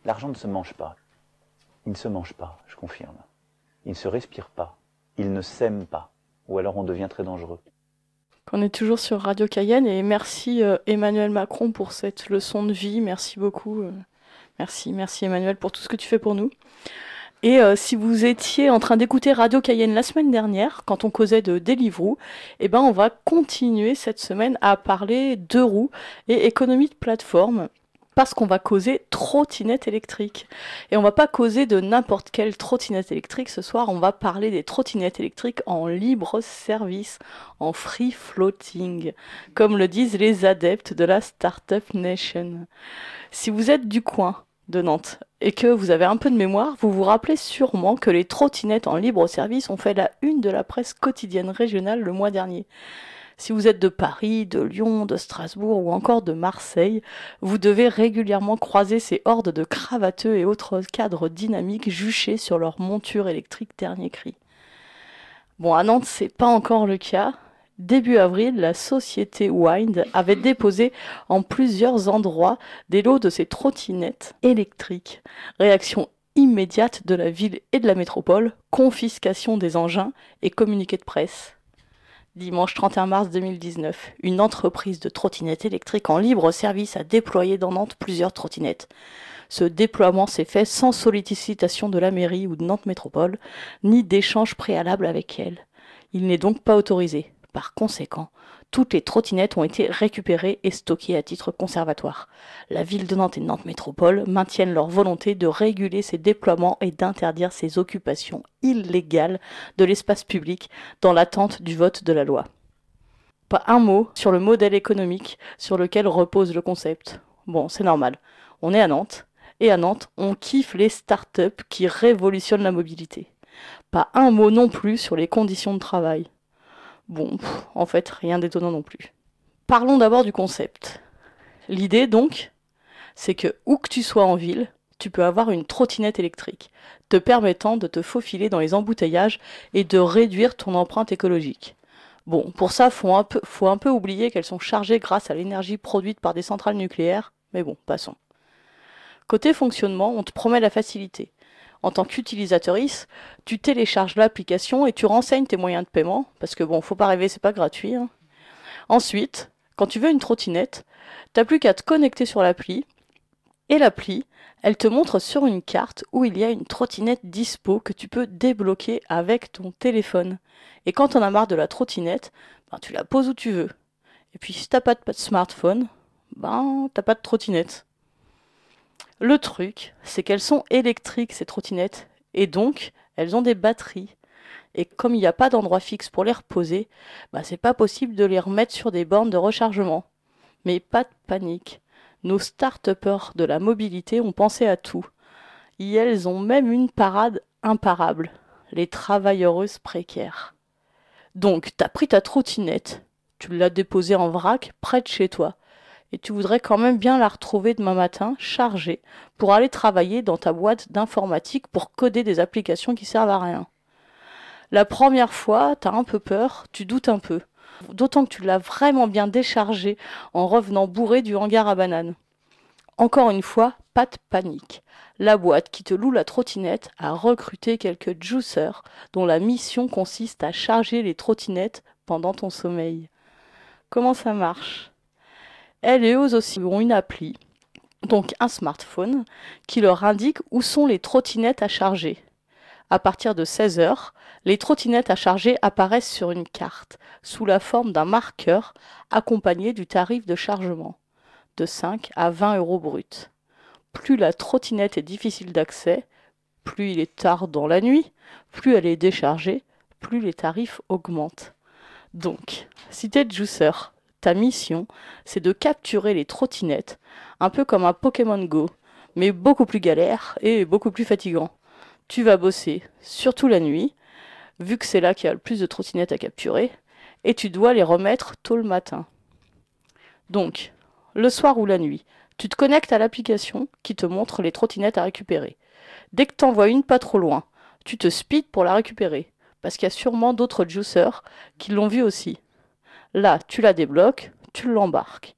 L'argent ne se mange pas. Il ne se mange pas, je confirme. Il ne se respire pas. Il ne s'aime pas. Ou alors on devient très dangereux. On est toujours sur Radio Cayenne et merci Emmanuel Macron pour cette leçon de vie. Merci beaucoup. Merci Emmanuel pour tout ce que tu fais pour nous. Et si vous étiez en train d'écouter Radio Cayenne la semaine dernière, quand on causait de Deliveroo, eh ben on va continuer cette semaine à parler de roues et économie de plateforme. Parce qu'on va causer trottinette électrique. Et on va pas causer de n'importe quelle trottinette électrique ce soir, on va parler des trottinettes électriques en libre service, en free floating, comme le disent les adeptes de la Startup Nation. Si vous êtes du coin de Nantes et que vous avez un peu de mémoire, vous vous rappelez sûrement que les trottinettes en libre service ont fait la une de la presse quotidienne régionale le mois dernier. Si vous êtes de Paris, de Lyon, de Strasbourg ou encore de Marseille, vous devez régulièrement croiser ces hordes de cravateux et autres cadres dynamiques juchés sur leur monture électrique dernier cri. Bon, à Nantes, c'est pas encore le cas. Début avril, la société Wind avait déposé en plusieurs endroits des lots de ces trottinettes électriques. Réaction immédiate de la ville et de la métropole, confiscation des engins et communiqué de presse. Dimanche 31 mars 2019, une entreprise de trottinettes électriques en libre service a déployé dans Nantes plusieurs trottinettes. Ce déploiement s'est fait sans sollicitation de la mairie ou de Nantes Métropole, ni d'échange préalable avec elle. Il n'est donc pas autorisé. Par conséquent, toutes les trottinettes ont été récupérées et stockées à titre conservatoire. La ville de Nantes et Nantes Métropole maintiennent leur volonté de réguler ces déploiements et d'interdire ces occupations illégales de l'espace public dans l'attente du vote de la loi. Pas un mot sur le modèle économique sur lequel repose le concept. Bon, c'est normal. On est à Nantes, et à Nantes, on kiffe les startups qui révolutionnent la mobilité. Pas un mot non plus sur les conditions de travail. Bon, en fait, rien d'étonnant non plus. Parlons d'abord du concept. L'idée, donc, c'est que où que tu sois en ville, tu peux avoir une trottinette électrique, te permettant de te faufiler dans les embouteillages et de réduire ton empreinte écologique. Bon, pour ça, faut un peu oublier qu'elles sont chargées grâce à l'énergie produite par des centrales nucléaires, mais bon, passons. Côté fonctionnement, on te promet la facilité. En tant qu'utilisatrice, tu télécharges l'application et tu renseignes tes moyens de paiement, parce que bon, faut pas rêver, c'est pas gratuit. Ensuite, quand tu veux une trottinette, t'as plus qu'à te connecter sur l'appli, et l'appli, elle te montre sur une carte où il y a une trottinette dispo que tu peux débloquer avec ton téléphone. Et quand t'en as marre de la trottinette, tu la poses où tu veux. Et puis si t'as pas de smartphone, t'as pas de trottinette. Le truc, c'est qu'elles sont électriques, ces trottinettes, et donc, elles ont des batteries. Et comme il n'y a pas d'endroit fixe pour les reposer, c'est pas possible de les remettre sur des bornes de rechargement. Mais pas de panique. Nos start-upers de la mobilité ont pensé à tout. Et elles ont même une parade imparable. Les travailleuses précaires. Donc, t'as pris ta trottinette, tu l'as déposée en vrac, près de chez toi. Et tu voudrais quand même bien la retrouver demain matin, chargée, pour aller travailler dans ta boîte d'informatique pour coder des applications qui servent à rien. La première fois, t'as un peu peur, tu doutes un peu. D'autant que tu l'as vraiment bien déchargée en revenant bourré du hangar à bananes. Encore une fois, pas de panique. La boîte qui te loue la trottinette a recruté quelques juicers dont la mission consiste à charger les trottinettes pendant ton sommeil. Comment ça marche ? Elles et eux aussi ont une appli, donc un smartphone, qui leur indique où sont les trottinettes à charger. À partir de 16h, les trottinettes à charger apparaissent sur une carte, sous la forme d'un marqueur accompagné du tarif de chargement, de 5 à 20 € brut. Plus la trottinette est difficile d'accès, plus il est tard dans la nuit, plus elle est déchargée, plus les tarifs augmentent. Donc, si t'es juicer, ta mission, c'est de capturer les trottinettes, un peu comme un Pokémon Go, mais beaucoup plus galère et beaucoup plus fatigant. Tu vas bosser, surtout la nuit, vu que c'est là qu'il y a le plus de trottinettes à capturer, et tu dois les remettre tôt le matin. Donc, le soir ou la nuit, tu te connectes à l'application qui te montre les trottinettes à récupérer. Dès que t'en vois une pas trop loin, tu te speeds pour la récupérer, parce qu'il y a sûrement d'autres juicers qui l'ont vue aussi. Là, tu la débloques, tu l'embarques.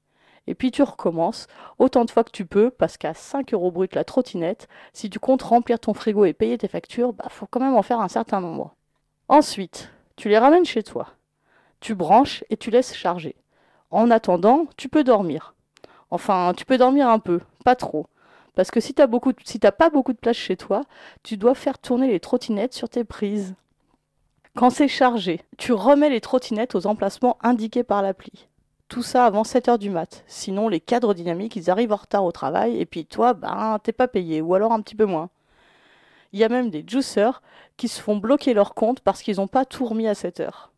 Et puis tu recommences autant de fois que tu peux, parce qu'à 5 € brut la trottinette, si tu comptes remplir ton frigo et payer tes factures, faut quand même en faire un certain nombre. Ensuite, tu les ramènes chez toi. Tu branches et tu laisses charger. En attendant, tu peux dormir. Enfin, tu peux dormir un peu, pas trop. Parce que si t'as pas beaucoup de place chez toi, tu dois faire tourner les trottinettes sur tes prises. Quand c'est chargé, tu remets les trottinettes aux emplacements indiqués par l'appli. Tout ça avant 7 h du mat. Sinon, les cadres dynamiques, ils arrivent en retard au travail et puis toi, t'es pas payé, ou alors un petit peu moins. Il y a même des juiceurs qui se font bloquer leur compte parce qu'ils n'ont pas tout remis à 7 h.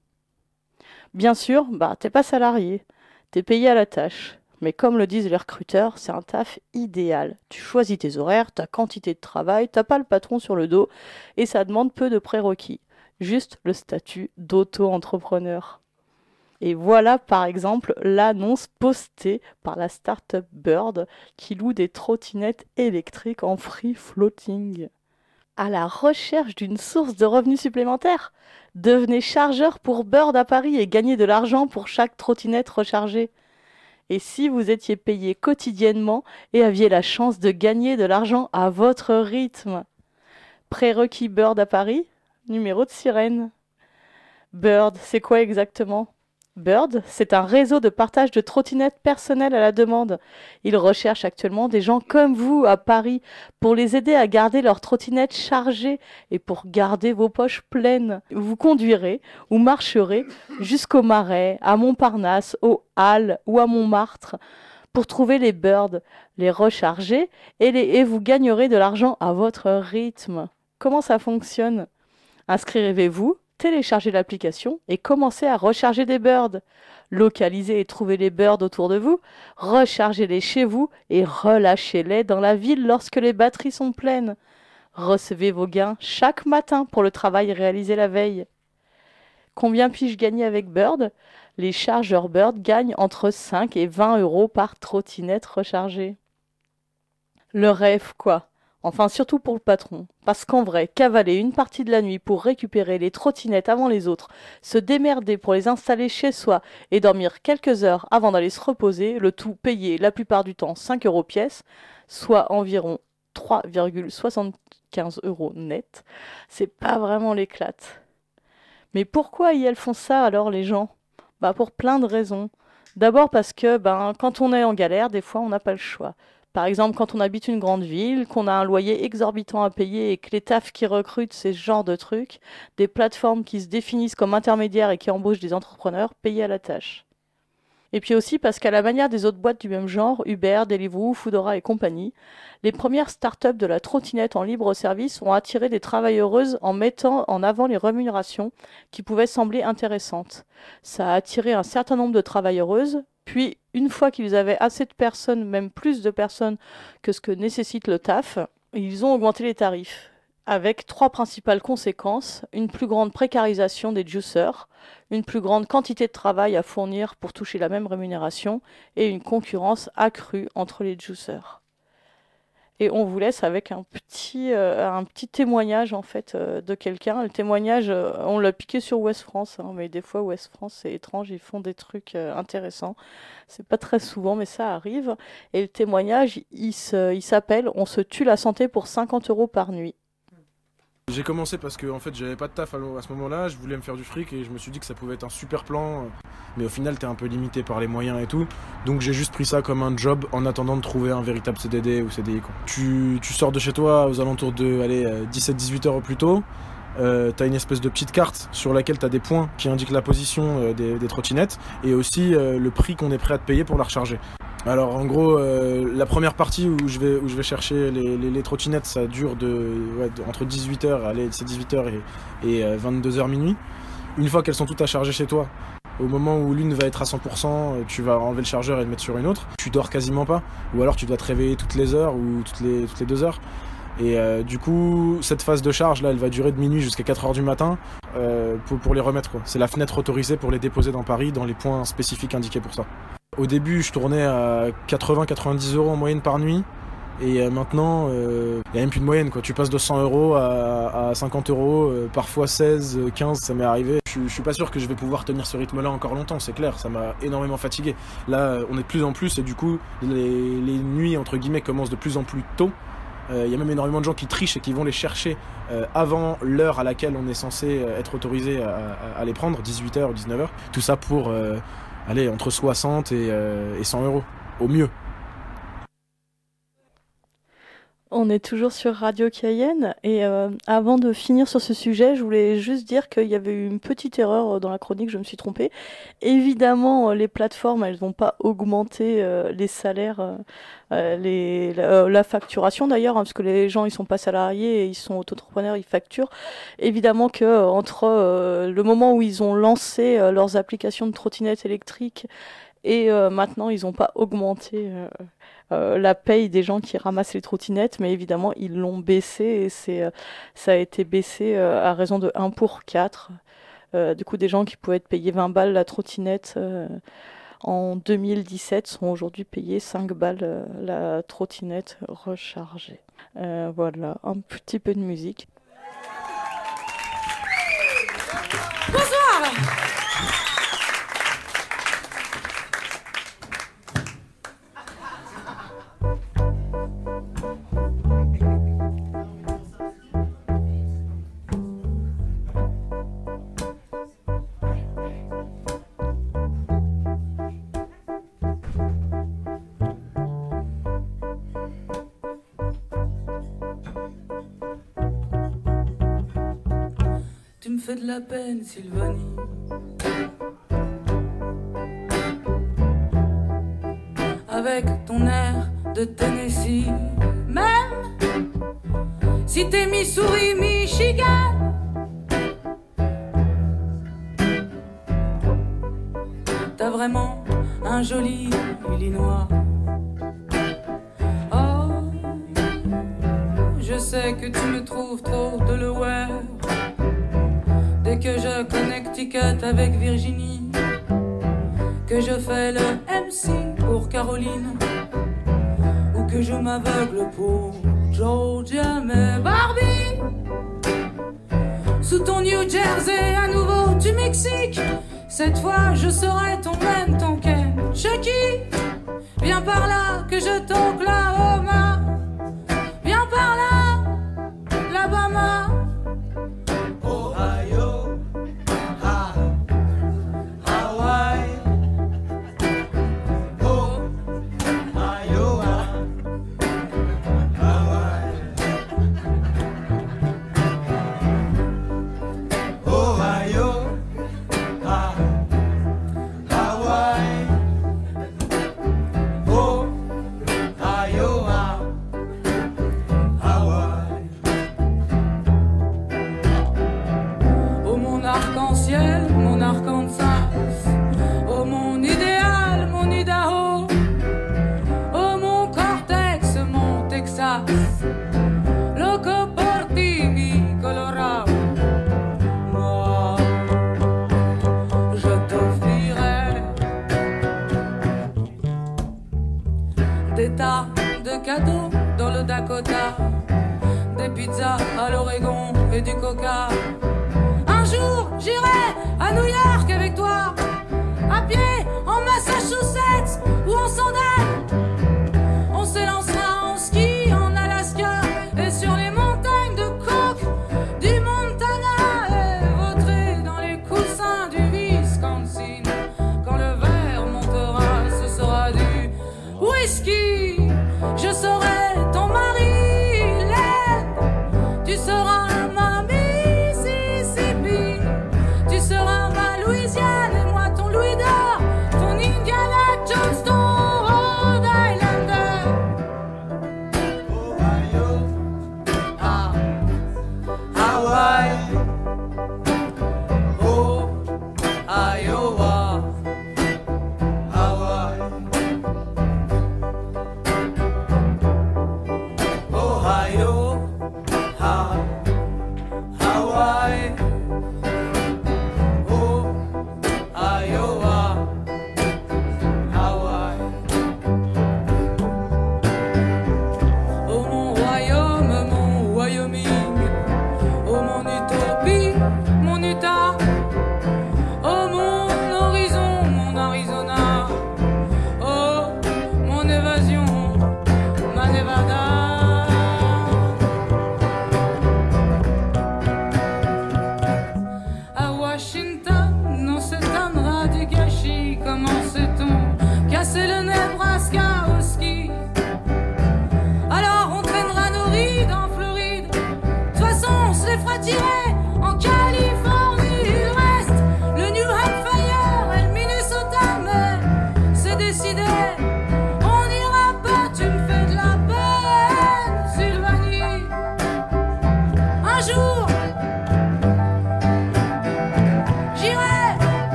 Bien sûr, t'es pas salarié, t'es payé à la tâche. Mais comme le disent les recruteurs, c'est un taf idéal. Tu choisis tes horaires, ta quantité de travail, t'as pas le patron sur le dos et ça demande peu de prérequis. Juste le statut d'auto-entrepreneur. Et voilà par exemple l'annonce postée par la start-up Bird qui loue des trottinettes électriques en free floating. À la recherche d'une source de revenus supplémentaires, devenez chargeur pour Bird à Paris et gagnez de l'argent pour chaque trottinette rechargée. Et si vous étiez payé quotidiennement et aviez la chance de gagner de l'argent à votre rythme. Prérequis Bird à Paris, numéro de sirène. Bird, c'est quoi exactement ? Bird, c'est un réseau de partage de trottinettes personnelles à la demande. Ils recherchent actuellement des gens comme vous à Paris pour les aider à garder leurs trottinettes chargées et pour garder vos poches pleines. Vous conduirez ou marcherez jusqu'au Marais, à Montparnasse, aux Halles ou à Montmartre pour trouver les Birds, les recharger et vous gagnerez de l'argent à votre rythme. Comment ça fonctionne ? Inscrivez-vous, téléchargez l'application et commencez à recharger des Birds. Localisez et trouvez les Birds autour de vous, rechargez-les chez vous et relâchez-les dans la ville lorsque les batteries sont pleines. Recevez vos gains chaque matin pour le travail réalisé la veille. Combien puis-je gagner avec Bird ? Les chargeurs Bird gagnent entre 5 et 20 € par trottinette rechargée. Le rêve, quoi ? Enfin, surtout pour le patron. Parce qu'en vrai, cavaler une partie de la nuit pour récupérer les trottinettes avant les autres, se démerder pour les installer chez soi et dormir quelques heures avant d'aller se reposer, le tout payé la plupart du temps 5 € pièce, soit environ 3,75 € net, c'est pas vraiment l'éclate. Mais pourquoi elles font ça alors les gens ? Pour plein de raisons. D'abord parce que quand on est en galère, des fois on n'a pas le choix. Par exemple, quand on habite une grande ville, qu'on a un loyer exorbitant à payer et que les tafs qui recrutent, c'est ce genre de trucs, des plateformes qui se définissent comme intermédiaires et qui embauchent des entrepreneurs payés à la tâche. Et puis aussi parce qu'à la manière des autres boîtes du même genre, Uber, Deliveroo, Foodora et compagnie, les premières startups de la trottinette en libre service ont attiré des travailleuses en mettant en avant les rémunérations qui pouvaient sembler intéressantes. Ça a attiré un certain nombre de travailleuses, puis une fois qu'ils avaient assez de personnes, même plus de personnes que ce que nécessite le taf, ils ont augmenté les tarifs. Avec 3 principales conséquences, une plus grande précarisation des juiceurs, une plus grande quantité de travail à fournir pour toucher la même rémunération et une concurrence accrue entre les juiceurs. Et on vous laisse avec un petit témoignage en fait de quelqu'un. Le témoignage, on l'a piqué sur Ouest France, mais des fois Ouest France c'est étrange, ils font des trucs intéressants. C'est pas très souvent, mais ça arrive. Et le témoignage, il s'appelle « On se tue la santé pour 50 € par nuit ». J'ai commencé parce que en fait j'avais pas de taf à ce moment-là, je voulais me faire du fric et je me suis dit que ça pouvait être un super plan, mais au final t'es un peu limité par les moyens et tout, donc j'ai juste pris ça comme un job en attendant de trouver un véritable CDD ou CDI quoi. Tu sors de chez toi aux alentours de 17-18 heures au plus tôt, t'as une espèce de petite carte sur laquelle t'as des points qui indiquent la position des trottinettes et aussi le prix qu'on est prêt à te payer pour la recharger. Alors en gros, la première partie où je vais chercher les trottinettes, ça dure entre 18h, c'est 18h et 22h minuit. Une fois qu'elles sont toutes à charger chez toi, au moment où l'une va être à 100%, tu vas enlever le chargeur et le mettre sur une autre. Tu dors quasiment pas, ou alors tu dois te réveiller toutes les heures ou toutes les 2 heures. Et du coup, cette phase de charge là, elle va durer de minuit jusqu'à 4h du matin pour les remettre quoi. C'est la fenêtre autorisée pour les déposer dans Paris, dans les points spécifiques indiqués pour ça. Au début, je tournais à 80-90 € en moyenne par nuit. Et maintenant, il n'y a même plus de moyenne, quoi. Tu passes de 100 euros à 50 euros, parfois 16, 15, ça m'est arrivé. Je suis pas sûr que je vais pouvoir tenir ce rythme-là encore longtemps, c'est clair, ça m'a énormément fatigué. Là, on est de plus en plus, et du coup, les nuits, entre guillemets, commencent de plus en plus tôt. Il y a même énormément de gens qui trichent et qui vont les chercher avant l'heure à laquelle on est censé être autorisé à les prendre, 18h ou 19h. Tout ça pour aller entre 60 et 100 euros, au mieux. On est toujours sur Radio Cayenne et avant de finir sur ce sujet, je voulais juste dire qu'il y avait eu une petite erreur dans la chronique, je me suis trompée. Évidemment, les plateformes, elles vont pas augmenter les salaires, la facturation d'ailleurs, hein, parce que les gens ils sont pas salariés et ils sont auto-entrepreneurs, ils facturent. Évidemment que entre le moment où ils ont lancé leurs applications de trottinettes électriques et maintenant ils n'ont pas augmenté la paye des gens qui ramassent les trottinettes, mais évidemment ils l'ont baissé et ça a été baissé à raison de 1 pour 4. Du coup, des gens qui pouvaient être payés 20 balles la trottinette en 2017 sont aujourd'hui payés 5 balles la trottinette rechargée. Voilà, un petit peu de musique. Bonsoir. Tu me fais de la peine, Sylvanie. Avec ton air de Tennessee, même si t'es Missouri, Michigan. T'as vraiment un joli Illinois. Oh, je sais que tu me trouves trop Delaware. Dès que je Connecticut avec Virginie, que je fais le MC pour Caroline, ou que je m'aveugle pour Georgia, mais Barbie, sous ton New Jersey, à nouveau du Mexique, cette fois je serai ton même, ton Ken. Chucky, viens par là que je t'Oklahoma, viens par là, l'Alabama. Des pizzas à l'Oregon et du coca. Un jour, j'irai à New York avec toi, à pied, en Massachusetts ou en sandales. On s'élancera en ski en Alaska et sur les montagnes de coke du Montana, et vautrer dans les coussins du Wisconsin. Quand le verre montera, ce sera du whisky. Je serai ton mari. Tu seras ma Mississippi, tu seras ma Louisiane et moi ton Louis d'Or, ton Indiana Jones, ton Rhode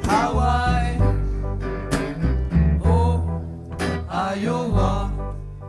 How